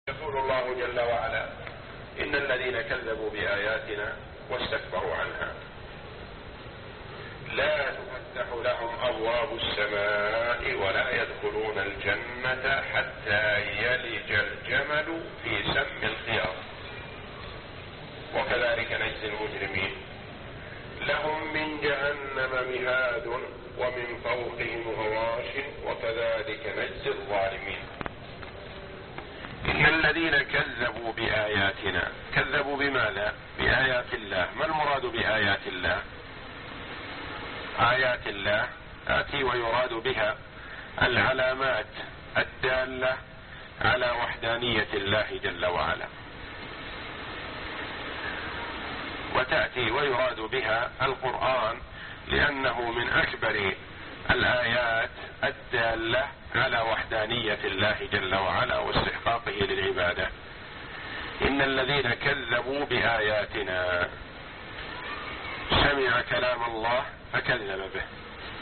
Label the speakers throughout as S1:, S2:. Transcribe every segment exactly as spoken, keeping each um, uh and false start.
S1: يقول الله جل وعلا: إن الذين كذبوا بآياتنا واستكبروا عنها لا تفتح لهم أبواب السماء ولا يدخلون الجنة حتى يلج الجمل في سم الخياط وكذلك نجزي المجرمين لهم من جهنم مهاد ومن فوقهم غواش وكذلك نجزي الظالمين. إن الذين كذبوا بآياتنا، كذبوا بماذا؟ بآيات الله. ما المراد بآيات الله؟ آيات الله آتي ويراد بها العلامات الدالة على وحدانية الله جل وعلا، وتأتي ويراد بها القرآن لأنه من أكبر الآيات الدالة على وحدانية الله جل وعلا واستحقاقه للعبادة. إن الذين كذبوا بآياتنا، سمع كلام الله فكذب به،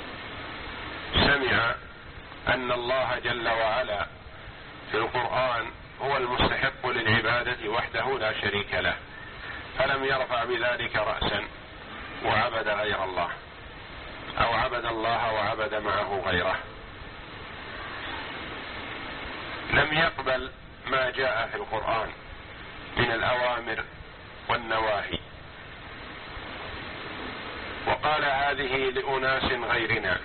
S1: سمع أن الله جل وعلا في القرآن هو المستحق للعبادة وحده لا شريك له، فلم يرفع بذلك رأسا وعبد غير الله أو عبد الله وعبد معه غيره، لم يقبل ما جاء في القرآن من الأوامر والنواهي، وقال هذه لأناس غيرنا.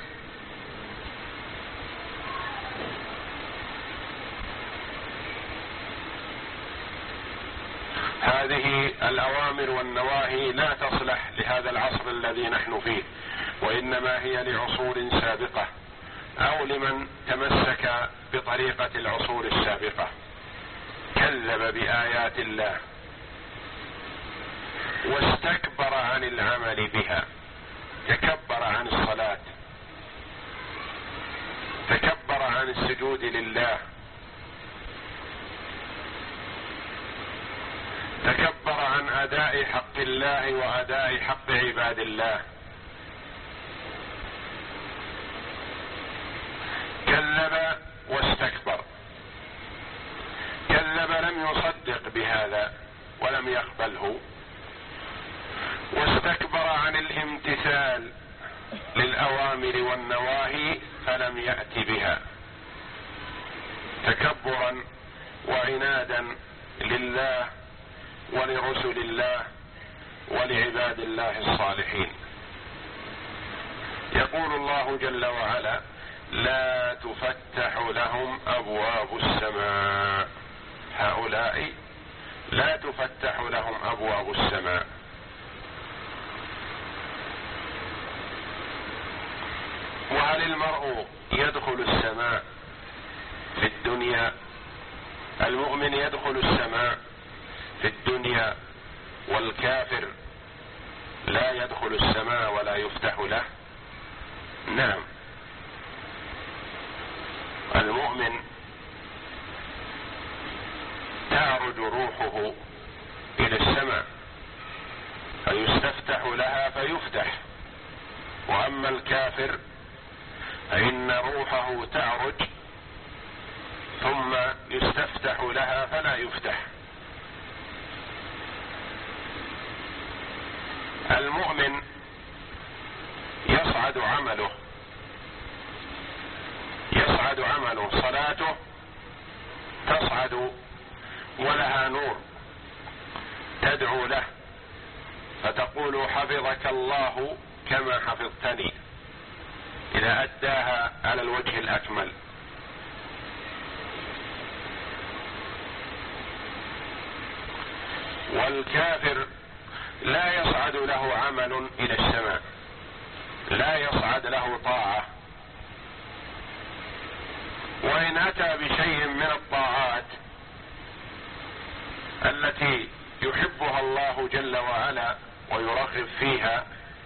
S1: هذه الأوامر والنواهي لا تصلح لهذا العصر الذي نحن فيه، وإنما هي لعصور سابقة أو لمن تمسك بطريقة العصور السابقة. كذب بآيات الله واستكبر عن العمل بها، تكبر عن الصلاة، تكبر عن السجود لله، تكبر عن أداء حق الله وأداء حق عباد الله. كذب واستكبر، كذب لم يصدق بهذا ولم يقبله، واستكبر عن الامتثال للأوامر والنواهي فلم يأت بها، تكبرا وعنادا لله ولرسل الله ولعباد الله الصالحين. يقول الله جل وعلا: لا تفتح لهم أبواب السماء، هؤلاء لا تفتح لهم أبواب السماء. وهل المرء يدخل السماء في الدنيا؟ المؤمن يدخل السماء في الدنيا والكافر لا يدخل السماء ولا يفتح له؟ نعم، المؤمن تعرج روحه إلى السماء فيستفتح لها فيفتح، وأما الكافر فإن روحه تعرج ثم يستفتح لها فلا يفتح. المؤمن يصعد عمله، يصعد عمله، صلاته تصعد ولها نور تدعو له فتقول: حفظك الله كما حفظتني، إذا أداها على الوجه الأكمل. والكافر لا يصعد له عمل إلى السماء، لا يصعد له طاعة، وإن أتى بشيء من الطاعات التي يحبها الله جل وعلا ويرغب فيها،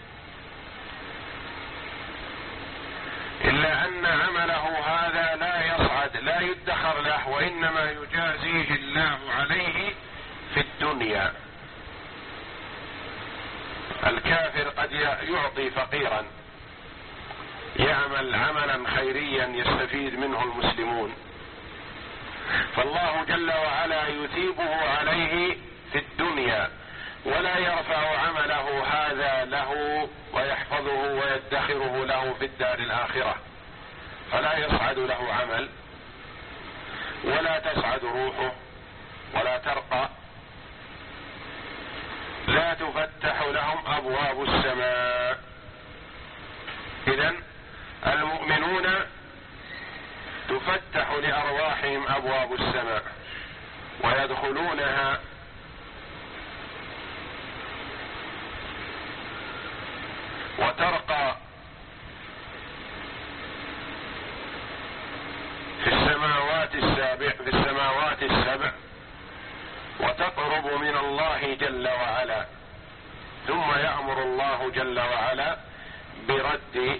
S1: إلا أن عمله هذا لا يصعد، لا يدخر له، وإنما يجازيه الله عليه في الدنيا. الكافر قد يعطي فقيرا، يعمل عملا خيريا يستفيد منه المسلمون، فالله جل وعلا يثيبه عليه في الدنيا، ولا يرفع عمله هذا له ويحفظه ويدخره له في الدار الآخرة، فلا يصعد له عمل ولا تصعد روحه ولا ترقى. لا تفتح لهم أبواب السماء. إذن المؤمنون تفتح لأرواحهم أبواب السماء ويدخلونها وترقى في السماوات السابع في السماوات السبع وتقرب من الله جل وعلا، ثم يأمر الله جل وعلا برد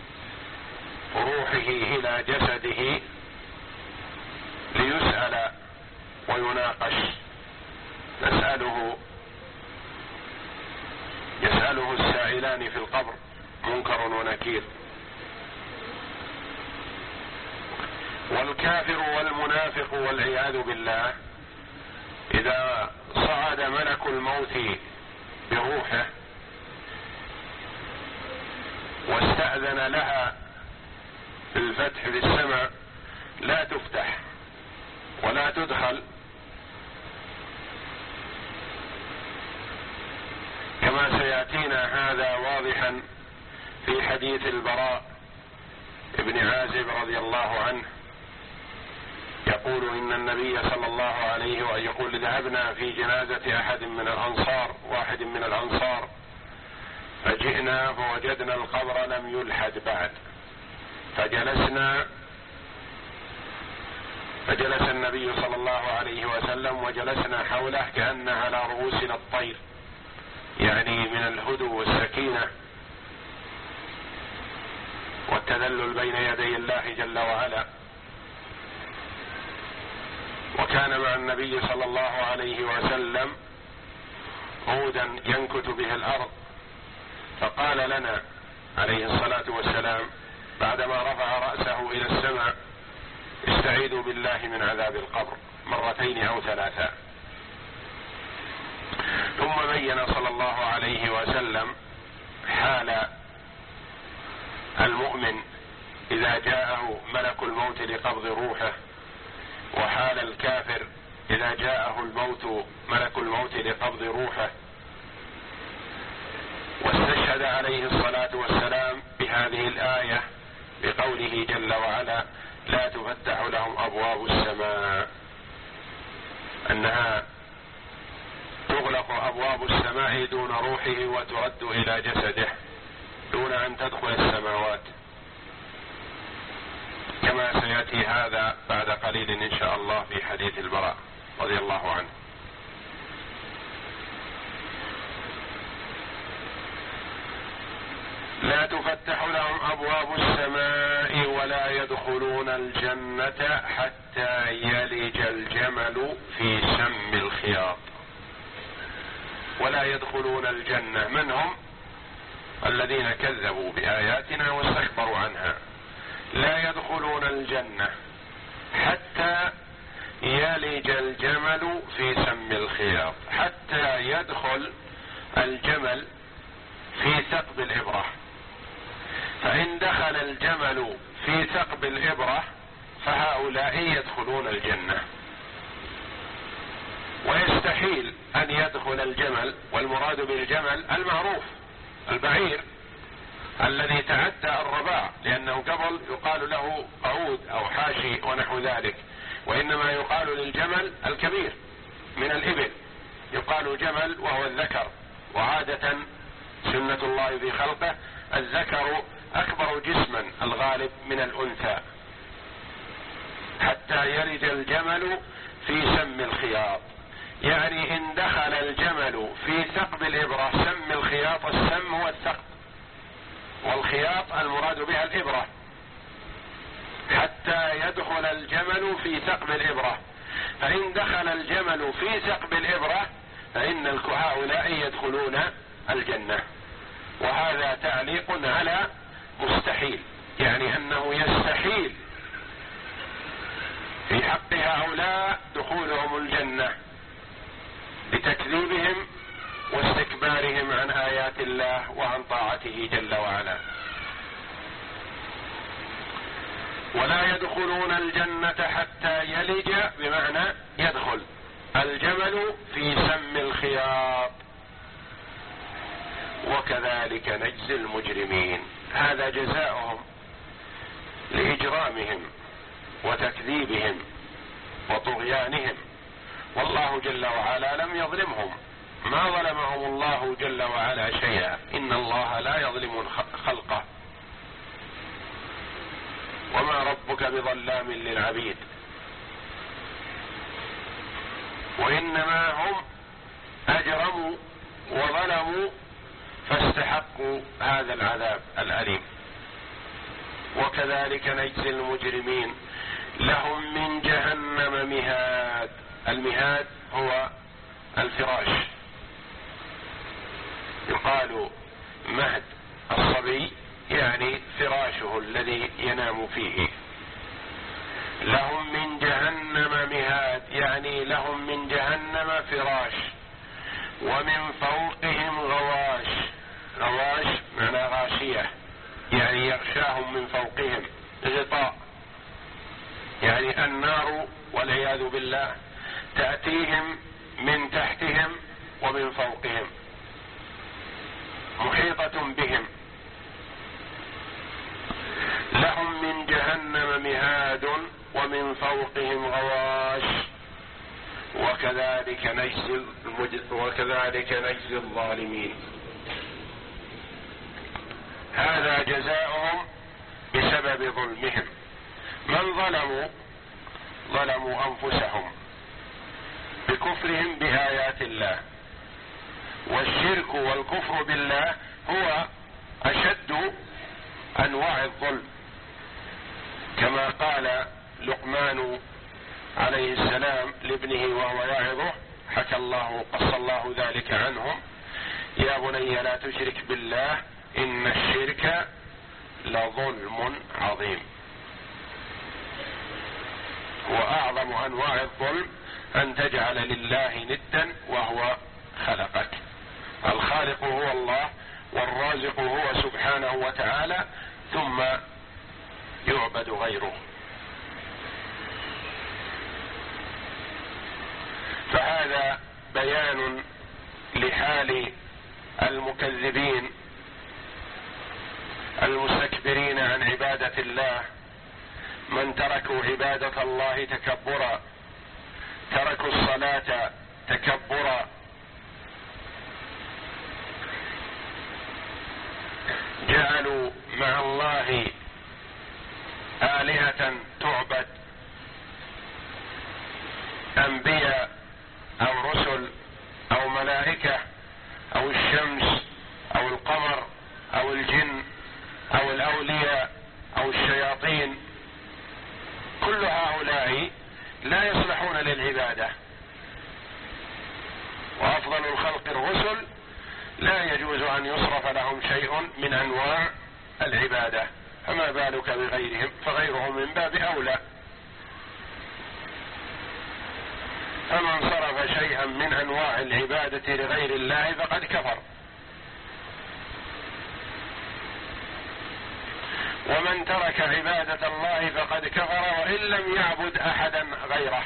S1: روحه إلى جسده ليسأل ويناقش. نسأله يسأله السائلان في القبر منكر ونكير. والكافر والمنافق والعياذ بالله إذا صعد ملك الموت بروحه واستأذن لها بالفتح للسماء لا تفتح ولا تدخل، كما سيأتينا هذا واضحا في حديث البراء ابن عازب رضي الله عنه، يقول إن النبي صلى الله عليه وسلم يقول ذهبنا في جنازة أحد من الأنصار واحد من الأنصار فجئنا فوجدنا القبر لم يلحد بعد، فجلسنا فجلس النبي صلى الله عليه وسلم وجلسنا حوله كأن على رؤوسنا الطير، يعني من الهدوء والسكينة والتذلل بين يدي الله جل وعلا. وكان مع النبي صلى الله عليه وسلم عودا ينكت به الأرض، فقال لنا عليه الصلاة والسلام بعدما رفع رأسه إلى السماء استعيذوا بالله من عذاب القبر مرتين أو ثلاثا. ثم بين صلى الله عليه وسلم حال المؤمن إذا جاءه ملك الموت لقبض روحه، وحال الكافر إذا جاءه الموت ملك الموت لقبض روحه، واستشهد عليه الصلاة والسلام بهذه الآية بقوله جل وعلا لا تفتح لهم أبواب السماء، أنها تغلق أبواب السماء دون روحه وترد إلى جسده دون أن تدخل السماوات، كما سيأتي هذا بعد قليل إن شاء الله في حديث البراء رضي الله عنه. لا تفتح لهم أبواب السماء ولا يدخلون الجنة حتى يلج الجمل في سم الخياط. ولا يدخلون الجنة من هم؟ الذين كذبوا بآياتنا واستكبروا عنها. لا يدخلون الجنة حتى يلج الجمل في سم الخياط، حتى يدخل الجمل في ثقب الإبرة. فإن دخل الجمل في ثقب الإبرة فهؤلاء يدخلون الجنة. ويستحيل أن يدخل الجمل، والمراد بالجمل المعروف البعير الذي تعدى الرباع، لأنه قبل يقال له قعود أو حاشي ونحو ذلك، وإنما يقال للجمل الكبير من الإبل، يقال جمل وهو الذكر، وعادة سنة الله في خلقه الذكر أكبر جسما الغالب من الأنثى. حتى يلج الجمل في سم الخياط، يعني إن دخل الجمل في ثقب الإبرة. سم الخياط، السم هو الثقب، والخياط المراد بها الإبرة. حتى يدخل الجمل في ثقب الإبرة، فإن دخل الجمل في ثقب الإبرة فإن هؤلاء يدخلون الجنة. وهذا تعليق على مستحيل، يعني أنه يستحيل في حق هؤلاء دخولهم الجنة لتكذيبهم واستكبارهم عن آيات الله وعن طاعته جل وعلا. ولا يدخلون الجنة حتى يلج، بمعنى يدخل الجمل في سم الخياط، وكذلك نجزي المجرمين. هذا جزاؤهم لإجرامهم وتكذيبهم وطغيانهم، والله جل وعلا لم يظلمهم، ما ظلمهم الله جل وعلا شيئا، إن الله لا يظلم خلقه، وما ربك بظلام للعبيد، وإنما هم أجرموا وظلموا فاستحقوا هذا العذاب الأليم. وكذلك نجزي المجرمين. لهم من جهنم مهاد، المهاد هو الفراش، يقال مهد الصبي يعني فراشه الذي ينام فيه. لهم من جهنم مهاد يعني لهم من جهنم فراش، ومن فوقهم غواش. غواش معنى غاشية، يعني يغشاهم من فوقهم غطاء، يعني النار والعياذ بالله تأتيهم من تحتهم ومن فوقهم، محيطة بهم. لهم من جهنم مهاد ومن فوقهم غواش وكذلك نجزي وكذلك نجزي الظالمين. هذا جزاؤهم بسبب ظلمهم. من ظلموا ظلموا أنفسهم بكفرهم بآيات الله، والشرك والكفر بالله هو أشد أنواع الظلم، كما قال لقمان عليه السلام لابنه وهو يعظه، حكى الله قص الله ذلك عنهم: يا بني لا تشرك بالله إن الشرك لظلم عظيم. وأعظم أنواع الظلم أن تجعل لله ندا وهو خلقك. الخالق هو الله والرازق هو سبحانه وتعالى، ثم يعبد غيره. فهذا بيان لحال المكذبين المستكبرين عن عبادة الله، من تركوا عبادة الله تكبرا، تركوا الصلاة تكبرا، جعلوا مع الله آلهة تعبد، أنبياء أو رسل أو ملائكة أو الشمس أو القمر أو الجن أو الأولياء أو الشياطين. كل هؤلاء لا يصلحون للعبادة، وأفضل الخلق الرسل لا يجوز أن يصرف لهم شيء من أنواع العبادة، فما بالك بغيرهم؟ فغيرهم من باب أولى. فمن صرف شيئا من أنواع العبادة لغير الله فقد كفر، ومن ترك عبادة الله فقد كفر وإن لم يعبد أحدا غيره.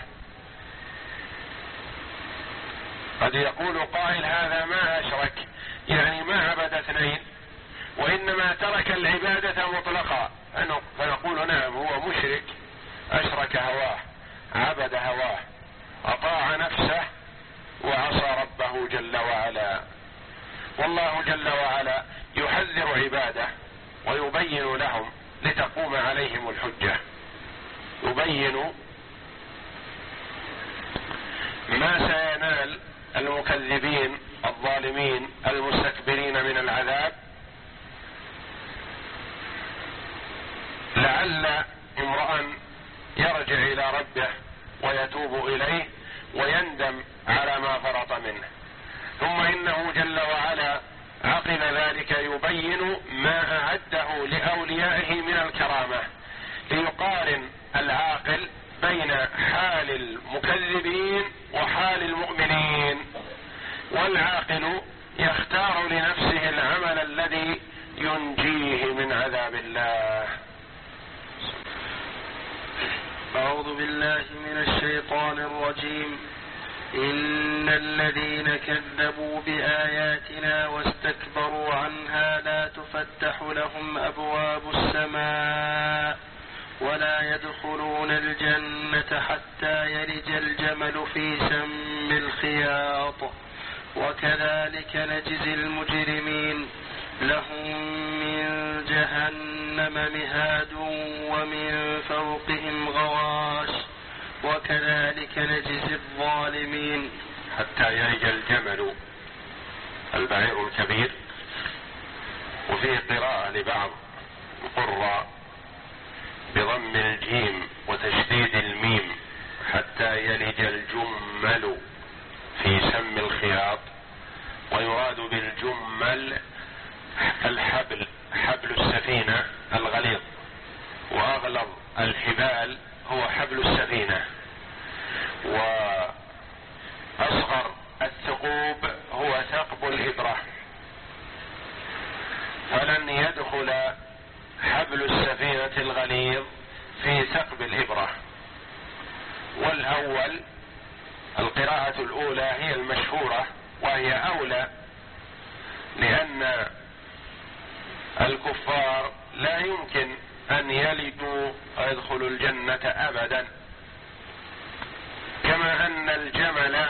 S1: قد يقول قائل هذا ما أشرك، يعني ما عبد اثنين، وإنما ترك العبادة مطلقا، فنقول نعم هو مشرك، أشرك هواه، عبد هواه، أطاع نفسه وعصى ربه جل وعلا. والله جل وعلا يحذر عباده ويبين لهم لتقوم عليهم الحجة، يبين ما سينال المكذبين الظالمين المستكبرين من العذاب، لعل امرأ يرجع إلى ربه ويتوب إليه ويندم على ما فرط منه. ثم إنه جل وعلا عقب ذلك يبين ما أعده لأوليائه من الكرامة، ليقارن العاقل بين بين حال المكذبين وحال المؤمنين، والعاقل يختار لنفسه العمل الذي ينجيه من عذاب الله.
S2: أعوذ بالله من الشيطان الرجيم. إن الذين كذبوا بآياتنا واستكبروا عنها لا تفتح لهم أبواب السماء ولا يدخلون الجنة حتى يلج الجمل في سم الخياط وكذلك نجزي المجرمين. لهم من جهنم مهاد ومن فوقهم غواش وكذلك نجزي الظالمين.
S1: حتى يلج الجمل البعير الكبير. وفيه قراءة لبعض القراء بضم الجيم وتشديد الميم حتى يلج الجمل في سم الخياط، ويراد بالجمل الحبل، حبل السفينة الغليظ، وأغلظ الحبال هو حبل السفينة، وأصغر الثقوب هو ثقب الإبرة. فلن يدخل حبل السفينة الغليظ في ثقب الإبرة. والأول القراءة الأولى هي المشهورة وهي أولى، لأن الكفار لا يمكن أن يلجوا ويدخلوا الجنة أبدا، كما أن الجمل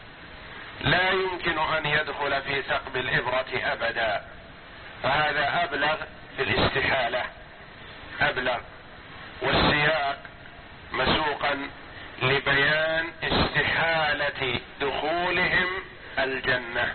S1: لا يمكن أن يدخل في ثقب الإبرة أبدا، فهذا أبلغ في الاستحالة، أبلغ. والسياق مسوقا لبيان استحالة دخولهم الجنة.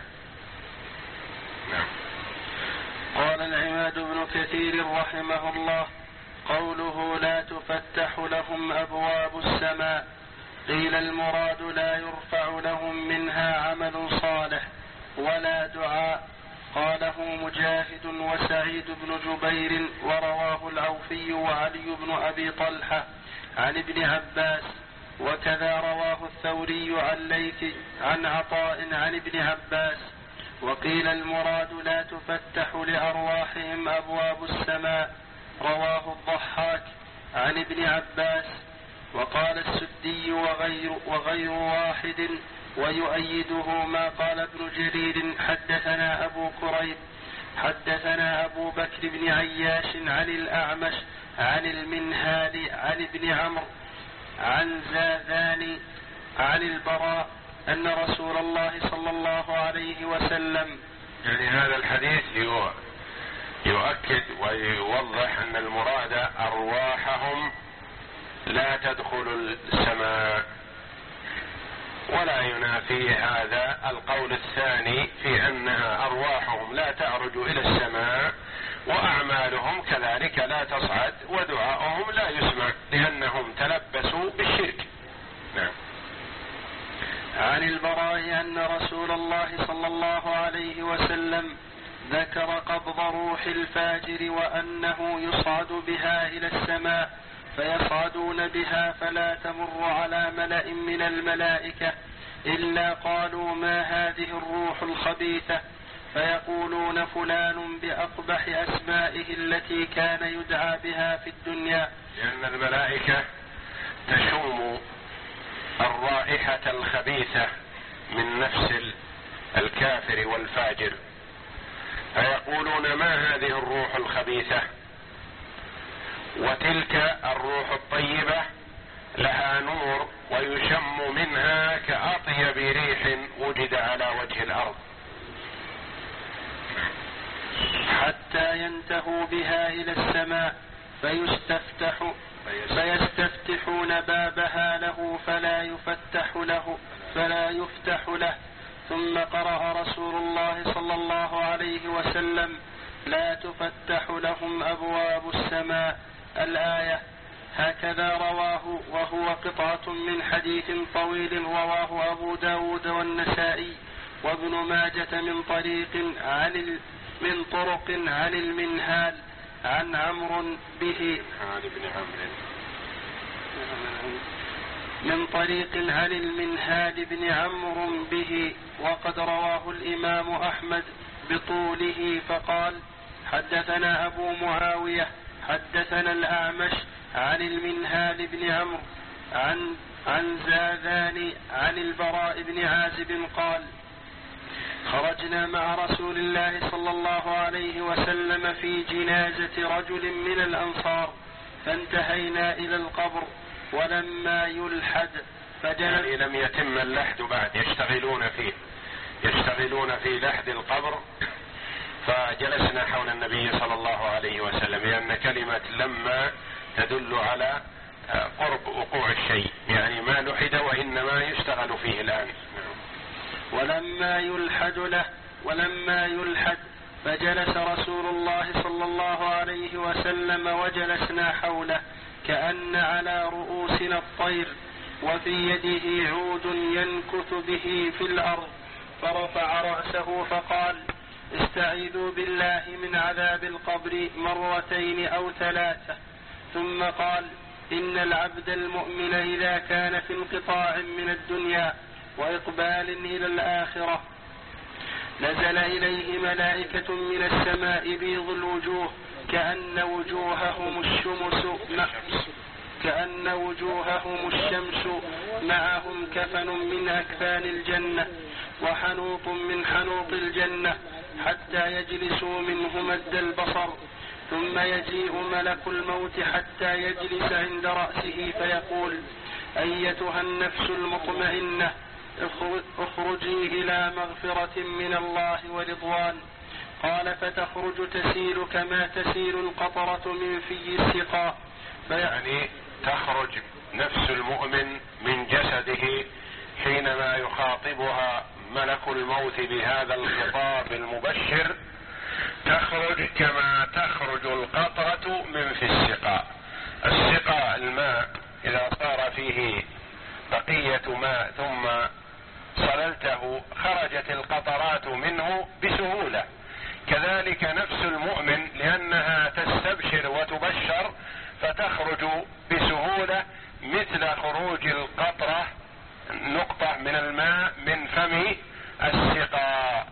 S1: نعم.
S2: قال العماد بن كثير رحمه الله: قوله لا تفتح لهم أبواب السماء، قيل المراد لا يرفع لهم منها عمل صالح ولا دعاء. قاله مجاهد وسعيد بن جبير، ورواه العوفي وعلي بن أبي طلحة عن ابن عباس، وكذا رواه الثوري عن ليث عن عطاء عن ابن عباس. وقيل المراد لا تفتح لأرواحهم أبواب السماء، رواه الضحاك عن ابن عباس. وقال السدي وغير, وغير واحد، ويؤيده ما قال ابن جرير: حدثنا أبو كريب حدثنا أبو بكر بن عياش عن الأعمش عن المنهال عن ابن عمرو عن زاذان عن البراء أن رسول الله صلى الله عليه وسلم.
S1: يعني هذا الحديث يؤكد ويوضح أن المراد أرواحهم لا تدخل السماء، ولا ينافي هذا القول الثاني في أنها أرواحهم لا تعرج إلى السماء، وأعمالهم كذلك لا تصعد، ودعاؤهم لا يسمع لأنهم تلبسوا بالشرك. نعم.
S2: عن البراء أن رسول الله صلى الله عليه وسلم ذكر قبض روح الفاجر وأنه يصعد بها إلى السماء، فيصعدون بها فلا تمر على ملأ من الملائكة إلا قالوا: ما هذه الروح الخبيثة؟ فيقولون: فلان بأقبح أسمائه التي كان يدعى بها في الدنيا.
S1: لأن الملائكة تشم الرائحة الخبيثة من نفس الكافر والفاجر، فيقولون: ما هذه الروح الخبيثة؟ وتلك الروح الطيبة لها نور ويشم منها كأطيب ريح وجد على وجه الأرض،
S2: حتى ينتهوا بها إلى السماء فيستفتح فيستفتحون بابها له فلا يفتح له فلا يفتح له. ثم قرأ رسول الله صلى الله عليه وسلم: لا تفتح لهم أبواب السماء، الآية. هكذا رواه، وهو قطعة من حديث طويل رواه أبو داود والنسائي وابن ماجة من طريق عن من طرق عن المنهال عن عمرو به
S1: عن ابن عمرو
S2: من طريق عن المنهال بن عمرو به، وقد رواه الإمام أحمد بطوله فقال: حدثنا أبو معاوية حدثنا الأعمش عن المنهال بن عمرو عن عن زاذان عن البراء بن عازب قال: خرجنا مع رسول الله صلى الله عليه وسلم في جنازة رجل من الأنصار، فانتهينا إلى القبر ولما يلحد
S1: فجلس، يعني لم يتم اللحد بعد، يشتغلون فيه يشتغلون في لحد القبر، فجلسنا حول النبي صلى الله عليه وسلم، لأن كلمة لما تدل على قرب وقوع الشيء، يعني ما لحد وإنما يشتغل فيه الآن.
S2: ولما يلحد له ولما يلحد فجلس رسول الله صلى الله عليه وسلم وجلسنا حوله كأن على رؤوسنا الطير، وفي يده عود ينكث به في الأرض، فرفع رأسه فقال: استعيذوا بالله من عذاب القبر مرتين أو ثلاثة، ثم قال: إن العبد المؤمن إذا كان في انقطاع من الدنيا وإقبال إلى الآخرة نزل إليه ملائكة من السماء بيض الوجوه كأن وجوههم الشمس كأن وجوههم الشمس معهم كفن من أكفان الجنة وحنوط من حنوط الجنة، حتى يجلسوا منه مد البصر، ثم يجيء ملك الموت حتى يجلس عند رأسه فيقول: أيتها النفس المطمئنة اخرجي إلى مغفرة من الله ورضوان. قال: فتخرج تسيل كما تسيل القطرة من في السقاء.
S1: يعني تخرج نفس المؤمن من جسده حينما يخاطبها ملك الموت بهذا الخطاب المبشر، تخرج كما تخرج القطرة من في السقاء. السقاء الماء إذا صار فيه بقية ماء ثم صللته خرجت القطرات منه بسهولة، كذلك نفس المؤمن لأنها تستبشر وتبشر فتخرج بسهولة مثل خروج القطرة نقطة من الماء من فم السقاء.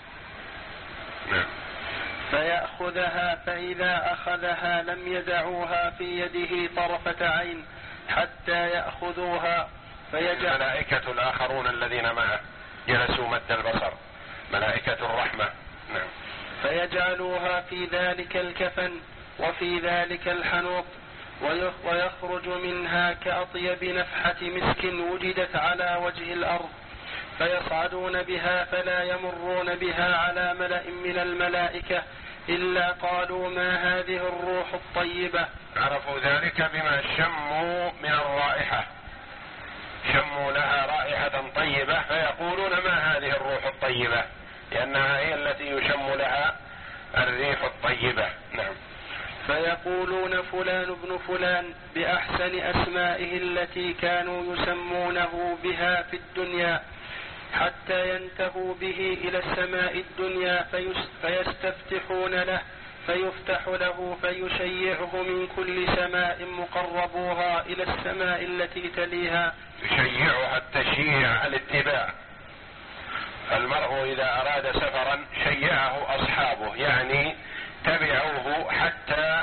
S2: فيأخذها، فإذا أخذها لم يدعوها في يده طرفة عين حتى يأخذوها.
S1: فيجعل الملائكة الآخرون الذين معه جلسوا مد البصر، ملائكة الرحمة. نعم.
S2: فيجعلوها في ذلك الكفن وفي ذلك الحنوط، ويخرج منها كأطيب نفحة مسك وجدت على وجه الأرض، فيصعدون بها فلا يمرون بها على ملأ من الملائكة إلا قالوا: ما هذه الروح الطيبة.
S1: عرفوا ذلك بما شموا من الرائحة، شموا لها رائحة طيبة فيقولون: ما هذه الروح الطيبة، لأنها هي التي يشم لها الريح الطيبة. نعم.
S2: فيقولون: فلان ابن فلان بأحسن أسمائه التي كانوا يسمونه بها في الدنيا، حتى ينتهوا به إلى السماء الدنيا فيستفتحون له فيفتح له فيشيعه من كل سماء مقربوها إلى السماء التي تليها.
S1: يشيعها التشييع الاتباع، المرء إذا أراد سفرا شيعه أصحابه، يعني تبعوه حتى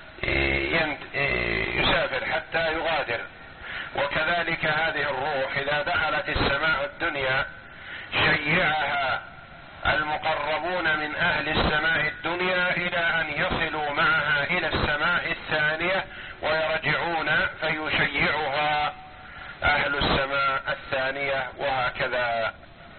S1: يسافر حتى يغادر. وكذلك هذه الروح إذا دخلت السماء الدنيا شيعها المقربون من أهل السماء الدنيا إلى أن يصلوا معها إلى السماء الثانية ويرجعون فيشيعها أهل السماء الثانية، وهكذا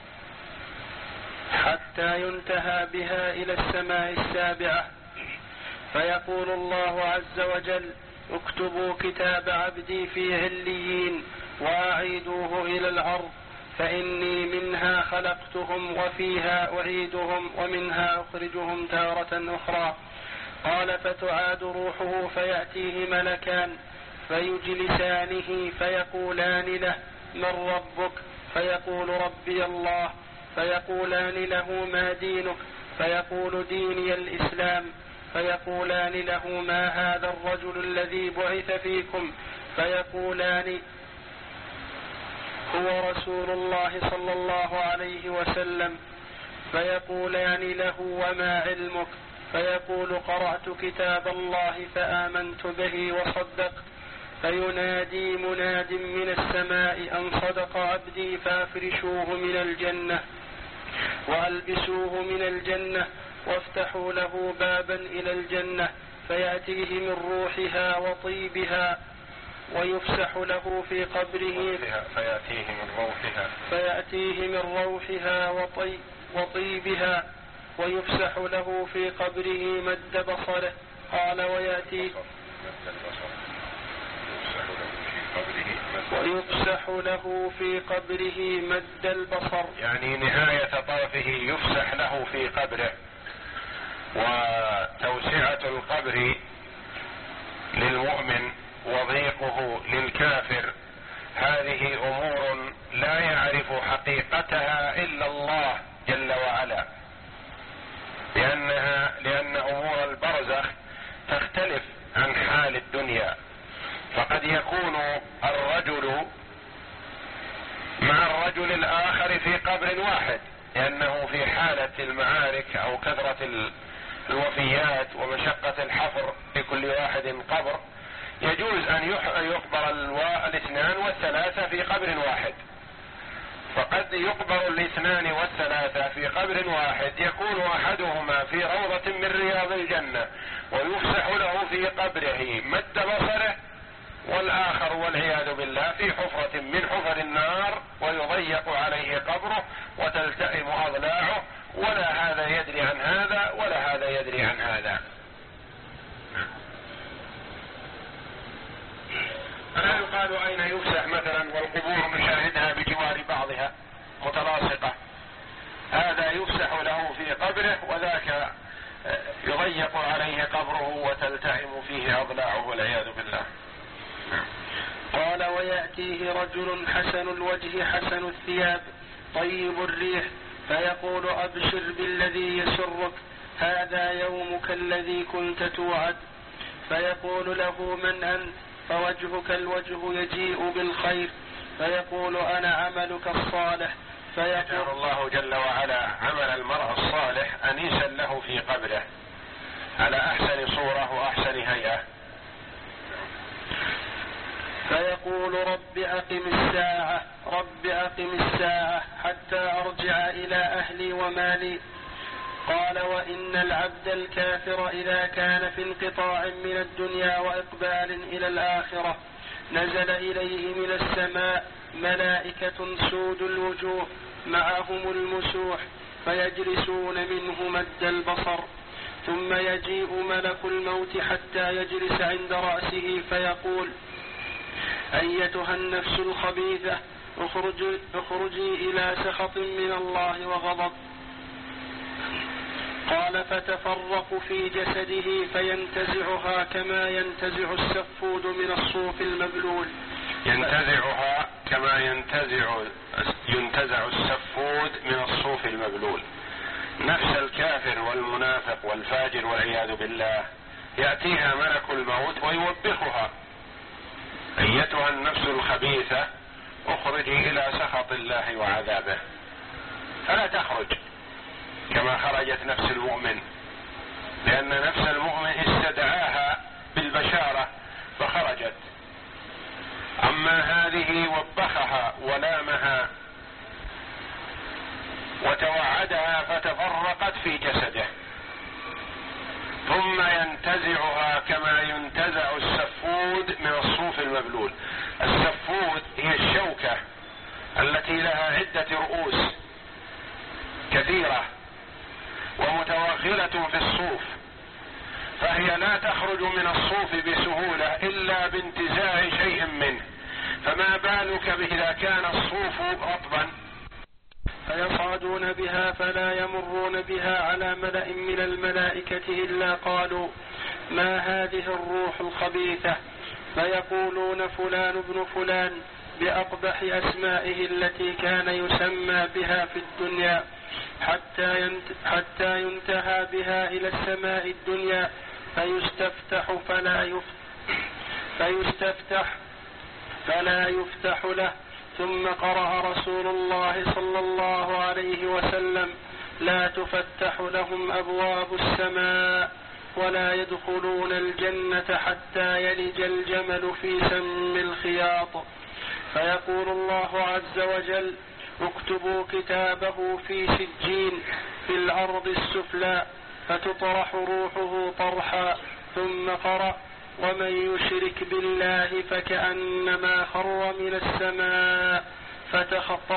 S2: حتى ينتهى بها إلى السماء السابعة. فيقول الله عز وجل: اكتبوا كتاب عبدي في عليين وأعيدوه إلى الأرض، فإني منها خلقتهم وفيها أعيدهم ومنها أخرجهم تارة أخرى. قال: فتعاد روحه فيأتيه ملكان فيجلسانه فيقولان له: من ربك؟ فيقول: ربي الله. فيقولان له: ما دينك؟ فيقول: ديني الإسلام. فيقولان له: ما هذا الرجل الذي بعث فيكم؟ فيقولان هو رسول الله صلى الله عليه وسلم، فيقولان له وما علمك؟ فيقول قرأت كتاب الله فآمنت به وصدقت. فينادي مناد من السماء أن صدق عبدي فافرشوه من الجنة وألبسوه من الجنة وافتحوا له بابا إلى الجنة فيأتيه من روحها وطيبها ويفسح له في قبره
S1: فيأتيه من روحها
S2: فيأتيه من روحها وطي وطيبها ويفسح له في قبره مد بصره. قال ويأتيه ويفسح له في قبره مد البصر،
S1: يعني نهاية طرفه يفسح له في قبره. وتوسعة القبر للمؤمن وضيقه للكافر هذه أمور لا يعرف حقيقتها إلا الله جل وعلا، لأنها لأن أمور البرزخ تختلف عن حال الدنيا. فقد يكون الرجل مع الرجل الآخر في قبر واحد، لأنه في حالة المعارك أو كثرة الوفيات ومشقة الحفر لكل واحد قبر، يجوز أن يقبر الاثنان والثلاثة في قبر واحد. فقد يقبر الاثنان والثلاثة في قبر واحد، يكون أحدهما في روضة من رياض الجنة ويفسح له في قبره مد بصره، والآخر والعياذ بالله في حفرة من حفر النار ويضيق عليه قبره وتلتئم أضلاعه، ولا هذا يدري عن هذا ولا هذا يدري عن هذا. فلا يقال أين يفسح مثلا والقبور نشاهدها بجوار بعضها متلاصقة، هذا يفسح له في قبره وذاك يضيق عليه قبره وتلتئم فيه أضلاعه والعياذ بالله.
S2: قال ويأتيه رجل حسن الوجه حسن الثياب طيب الريح فيقول أبشر بالذي يسرك، هذا يومك الذي كنت توعد. فيقول له من أنت؟ فوجهك الوجه يجيء بالخير. فيقول أنا عملك الصالح.
S1: فيجعل الله جل وعلا عمل المرء الصالح أنيسا له في قبره على أحسن صورة وأحسن هيئة.
S2: فيقول رب أقم الساعة رب أقم الساعة حتى أرجع إلى أهلي ومالي. قال وإن العبد الكافر إذا كان في انقطاع من الدنيا وإقبال إلى الآخرة نزل إليه من السماء ملائكة سود الوجوه معهم المسوح فيجلسون منه مد البصر، ثم يجيء ملك الموت حتى يجلس عند رأسه فيقول أيتها النفس الخبيثة اخرجي, اخرجي إلى سخط من الله وغضب. قال فتفرق في جسده فينتزعها كما ينتزع السفود من الصوف المبلول.
S1: ينتزعها كما ينتزع ينتزع السفود من الصوف المبلول. نفس الكافر والمنافق والفاجر والعياذ بالله يأتيها ملك الموت ويوبخها أيتها النفس الخبيثة اخرجي إلى سخط الله وعذابه، فلا تخرج كما خرجت نفس المؤمن، لأن نفس المؤمن استدعاها بالبشارة فخرجت، أما هذه وبخها ولامها وتوعدها فتفرقت في جسده، ثم ينتزعها كما ينتزع السفود من الصوف المبلول. السفود هي الشوكة التي لها عدة رؤوس كثيرة ومتوغلة في الصوف، فهي لا تخرج من الصوف بسهولة إلا بانتزاع شيء منه، فما بالك إذا كان الصوف رطبا.
S2: فيصعدون بها فلا يمرون بها على ملأ من الملائكة إلا قالوا ما هذه الروح الخبيثة؟ فيقولون فلان ابن فلان بأقبح أسمائه التي كان يسمى بها في الدنيا، حتى حتى ينتهى بها إلى السماء الدنيا فيستفتح فلا يفتح فيستفتح فلا يفتح له، ثم قرأ رسول الله صلى الله عليه وسلم: لا تفتح لهم أبواب السماء ولا يدخلون الجنة حتى يلج الجمل في سم الخياط. فيقول الله عز وجل: اكتبوا كتابه في سجين في الأرض السفلى، فتطرح روحه طرحا. ثم قرأ: ومن يشرك بالله فكأنما خر من السماء فتخطف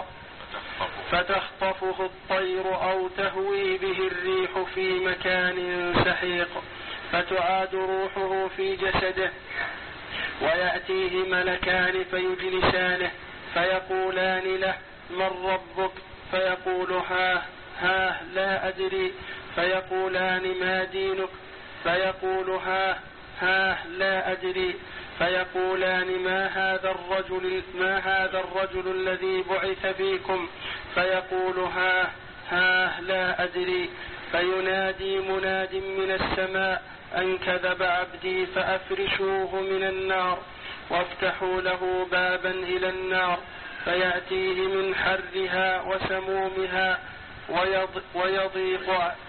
S2: فتخطفه الطير أو تهوي به الريح في مكان سحيق، فتعاد روحه في جسده، ويأتيه ملكان فيجلسانه فيقولان له: من ربك؟ فيقول: ها ها لا أدري. فيقولان: ما دينك؟ فيقول: ها ها لا أدري. فيقولان: ما هذا الرجل ما هذا الرجل الذي بعث فيكم؟ فيقول: ها ها لا أدري. فينادي مناد من السماء: أن كذب عبدي فأفرشوه من النار وافتحوا له بابا إلى النار، فيأتيه من حرها وسمومها ويضيق,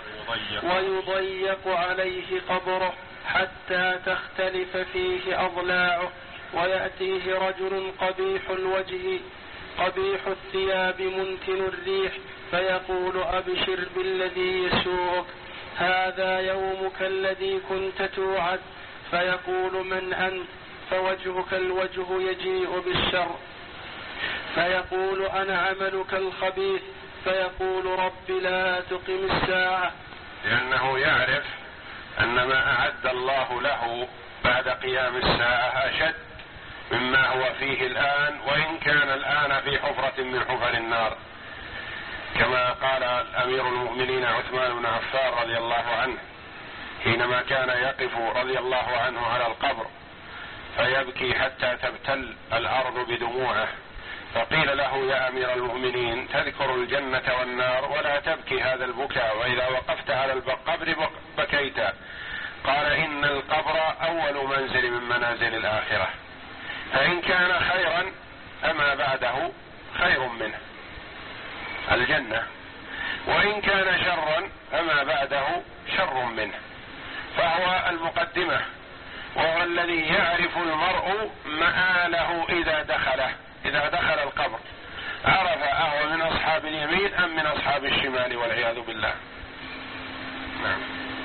S2: ويضيق عليه قبره حتى تختلف فيه أضلاعه. ويأتيه رجل قبيح الوجه قبيح الثياب منتن الريح، فيقول: أبشر بالذي يسوءك، هذا يومك الذي كنت توعد. فيقول: من أنت؟ فوجهك الوجه يجيء بالشر. فيقول: أنا عملك الخبيث. فيقول: رب لا تقم الساعة.
S1: لأنه يعرف أن ما أعد الله له بعد قيام الساعة أشد مما هو فيه الآن، وإن كان الآن في حفرة من حفر النار، كما قال أمير المؤمنين عثمان بن عفان رضي الله عنه حينما كان يقف رضي الله عنه على القبر فيبكي حتى تبتل الأرض بدموعه، فقيل له: يا أمير المؤمنين، تذكر الجنة والنار ولا تبكي هذا البكاء، وإذا وقفت على القبر بكيت. قال: إن القبر أول منزل من منازل الآخرة، فإن كان خيرا أما بعده خير منه الجنة، وإن كان شرا أما بعده شر منه، فهو المقدمة، وهو الذي يعرف المرء مآله إذا دخله إذا دخل القبر، عرف أهو من أصحاب اليمين أم من أصحاب الشمال والعياذ بالله. نعم.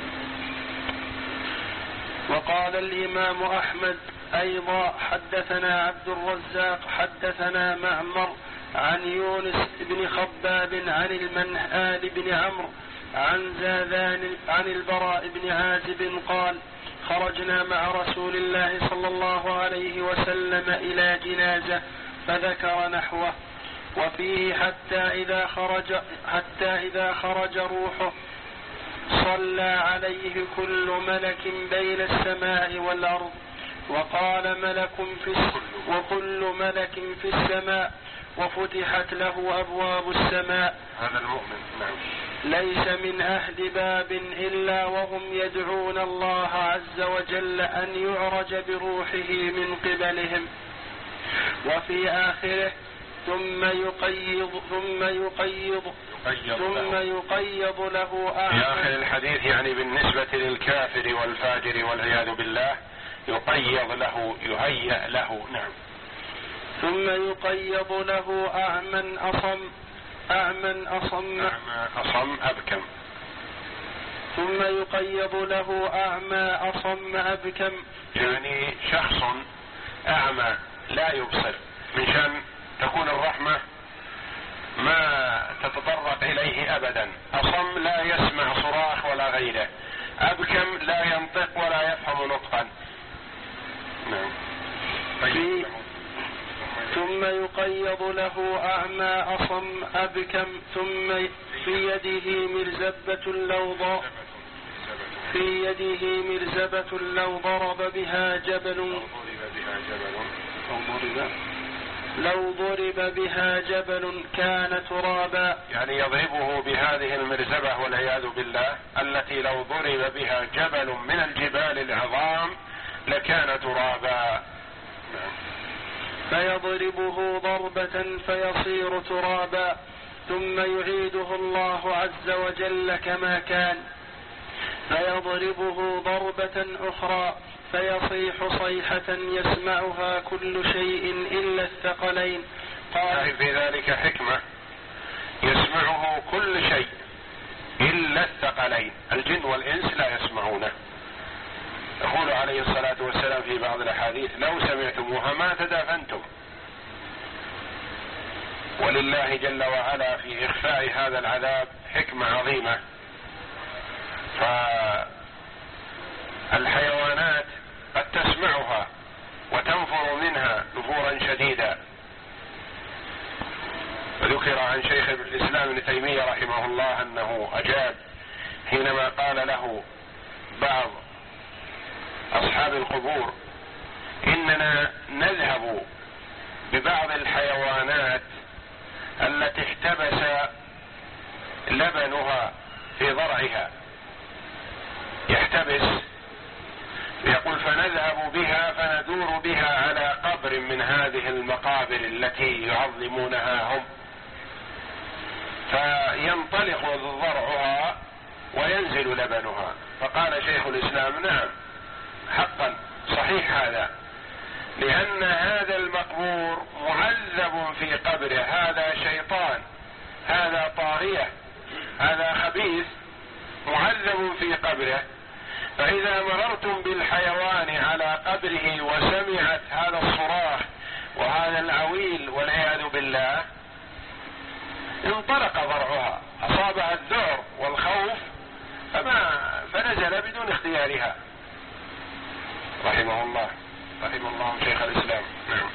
S2: وقال الإمام أحمد أيضا: حدثنا عبد الرزاق حدثنا معمر عن يونس بن خباب عن المنهال بن عمرو عن زاذان عن البراء بن عازب قال: خرجنا مع رسول الله صلى الله عليه وسلم إلى جنازة فذكر نحوه، وفيه: حتى إذا خرج حتى إذا خرج روحه صلى عليه كل ملك بين السماء والأرض، وقال ملك في وكل ملك في السماء، وفتحت له أبواب السماء.
S1: هذا المؤمن. نعم.
S2: ليس من أهل باب إلا وهم يدعون الله عز وجل أن يعرج بروحه من قبلهم. وفي آخره: ثم يقيض ثم يقيض ثم يقيض له أعمى.
S1: في آخر الحديث يعني بالنسبة للكافر والفاجر والعياذ بالله يقيض له يهيأ له. نعم.
S2: ثم يقيض له أعمى أصم أعمى أصم
S1: أعمى أصم أبكم.
S2: ثم يقيض له أعمى أصم أبكم،
S1: يعني شخص أعمى لا يبصر، من شان تكون الرحمة ما تتطرق إليه أبدا، أصم لا يسمع صراخ ولا غيره، أبكم لا ينطق ولا يفهم نطقا. نعم.
S2: طيب. ثم يقيض له أعمى أصم أبكم، ثم في يده مرزبة لو في يده مرزبة لو ضرب بها جبل لو ضرب بها جبل كان ترابا.
S1: يعني يضربه بهذه المرزبة والعياذ بالله التي لو ضرب بها جبل من الجبال العظام لكان ترابا.
S2: فيضربه ضربة فيصير ترابا، ثم يعيده الله عز وجل كما كان، فيضربه ضربة أخرى فيصيح صيحة يسمعها كل شيء إلا الثقلين.
S1: قال في ذلك حكمة، يسمعه كل شيء إلا الثقلين، الجن والإنس لا يسمعونه. يقول عليه الصلاة والسلام في بعض الأحاديث: لو سمعتموها ما تدافنتم. ولله جل وعلا في إخفاء هذا العذاب حكمة عظيمة. فالحيوانات قد تسمعها وتنفر منها نفورا شديدا. وذكر عن شيخ الإسلام ابن تيمية رحمه الله أنه أجاب حينما قال له بعض أصحاب القبور: إننا نذهب ببعض الحيوانات التي احتبس لبنها في ضرعها، يحتبس، يقول: فنذهب بها فندور بها على قبر من هذه المقابر التي يعظمونها هم، فينطلق ضرعها وينزل لبنها. فقال شيخ الإسلام: نعم حقا صحيح هذا، لأن هذا المقبور معذب في قبره، هذا شيطان، هذا طاغية، هذا خبيث معذب في قبره. فإذا مررتم بالحيوان على قبره وسمعت هذا الصراخ وهذا العويل والعياذ بالله، انطلق ضرعها، أصابها الذعر والخوف فما فنزل بدون اختيارها. رحمه الله رحمه الله شيخ الإسلام. نعم.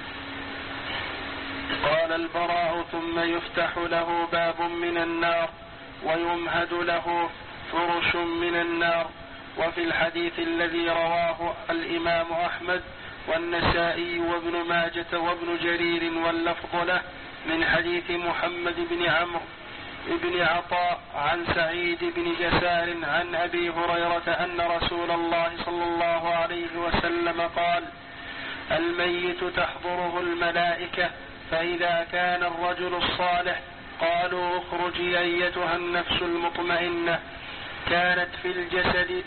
S2: قال البراء: ثم يفتح له باب من النار ويمهد له فرش من النار. وفي الحديث الذي رواه الإمام أحمد والنسائي وابن ماجة وابن جرير واللفظ له من حديث محمد بن عمرو بن عطاء عن سعيد بن جسار عن أبي هريرة أن رسول الله صلى الله عليه وسلم قال: الميت تحضره الملائكة، فإذا كان الرجل الصالح قالوا: اخرجي أيتها النفس المطمئنة، كانت في الجسد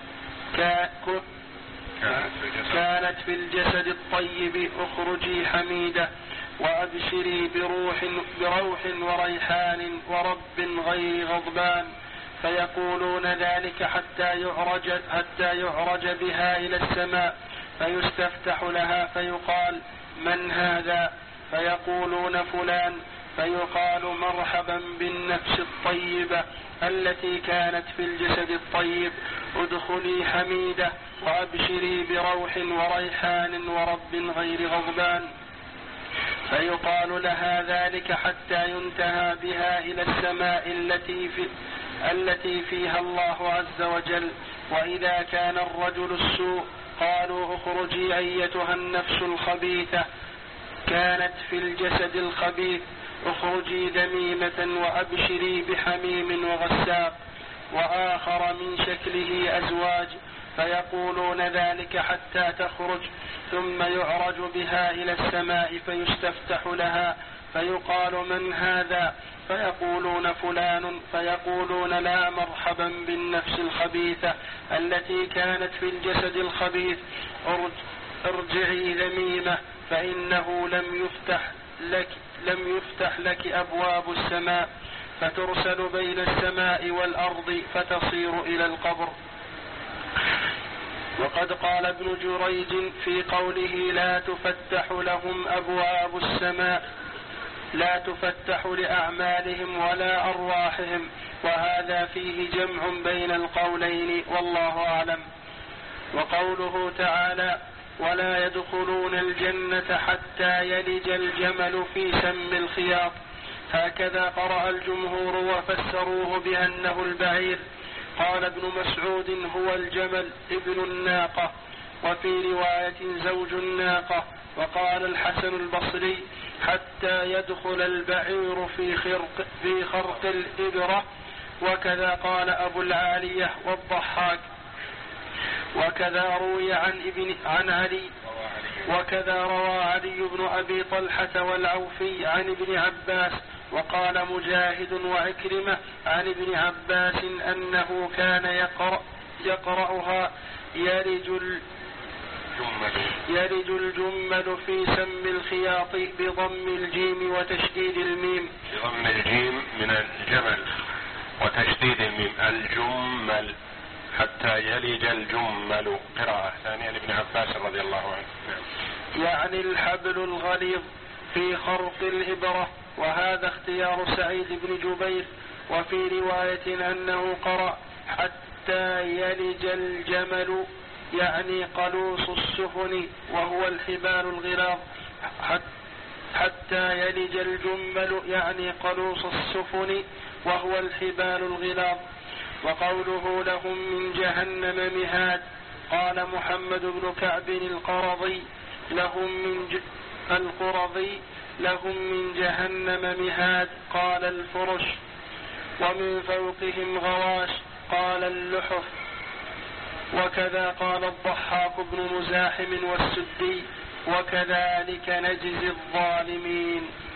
S2: كانت في الجسد الطيب اخرجي حميدة، وأبشري بروح بروح وريحان ورب غير غضبان. فيقولون ذلك حتى يعرج, حتى يعرج بها إلى السماء، فيستفتح لها فيقال: من هذا؟ فيقولون: فلان. فيقال: مرحبا بالنفس الطيبة التي كانت في الجسد الطيب، ادخلي حميدة وأبشري بروح وريحان ورب غير غضبان. فيقال لها ذلك حتى ينتهى بها إلى السماء التي, في التي فيها الله عز وجل. وإذا كان الرجل السوء قالوا: اخرجي أيتها النفس الخبيثة، كانت في الجسد الخبيث، اخرجي ذميمة وأبشري بحميم وغساق. وآخر من شكله أزواج، فيقولون ذلك حتى تخرج، ثم يعرج بها إلى السماء فيستفتح لها، فيقال: من هذا؟ فيقولون: فلان. فيقولون: لا، مرحبا بالنفس الخبيثة التي كانت في الجسد الخبيث، ارجعي ذميمة، فإنه لم يفتح لك لم يفتح لك أبواب السماء، فترسل بين السماء والأرض فتصير إلى القبر. وقد قال ابن جريج في قوله: لا تفتح لهم أبواب السماء، لا تفتح لأعمالهم ولا أرواحهم، وهذا فيه جمع بين القولين والله أعلم. وقوله تعالى: ولا يدخلون الجنة حتى يلج الجمل في سم الخياط، هكذا قرأ الجمهور وفسروه بأنه البعير. قال ابن مسعود: هو الجمل ابن الناقة، وفي رواية زوج الناقة. وقال الحسن البصري: حتى يدخل البعير في خرق, في خرق الإبرة. وكذا قال أبو العالية والضحاك. وكذا روي عن ابن عن علي وكذا روى علي بن أبي طلحة والعوفي عن ابن عباس. وقال مجاهد وعكرمة عن ابن عباس أنه كان يقرأ يقرأها يرج يرج الجمل في سم الخياط بضم الجيم وتشديد الميم.
S1: بضم الجيم من الجمل وتشديد الميم الجمل حتى يلج الجمل. قراءة ثانية لابن عباس رضي الله عنه.
S2: يعني الحبل الغليظ في خرق الإبرة. وهذا اختيار سعيد بن جبير. وفي رواية أنه قرأ حتى يلج الجمل يعني قلوص السفن وهو الحبال الغلاظ. حتى يلج الجمل يعني قلوص السفن وهو الحبال الغلاظ. وقوله لهم من جهنم مهاد. قال محمد بن كعب القرظي لهم من ج... القرظي لهم من جهنم مهاد قال الفرش. ومن فوقهم غواش قال اللحف. وكذا قال الضحاك بن مزاحم والسدي وكذلك نجزي الظالمين.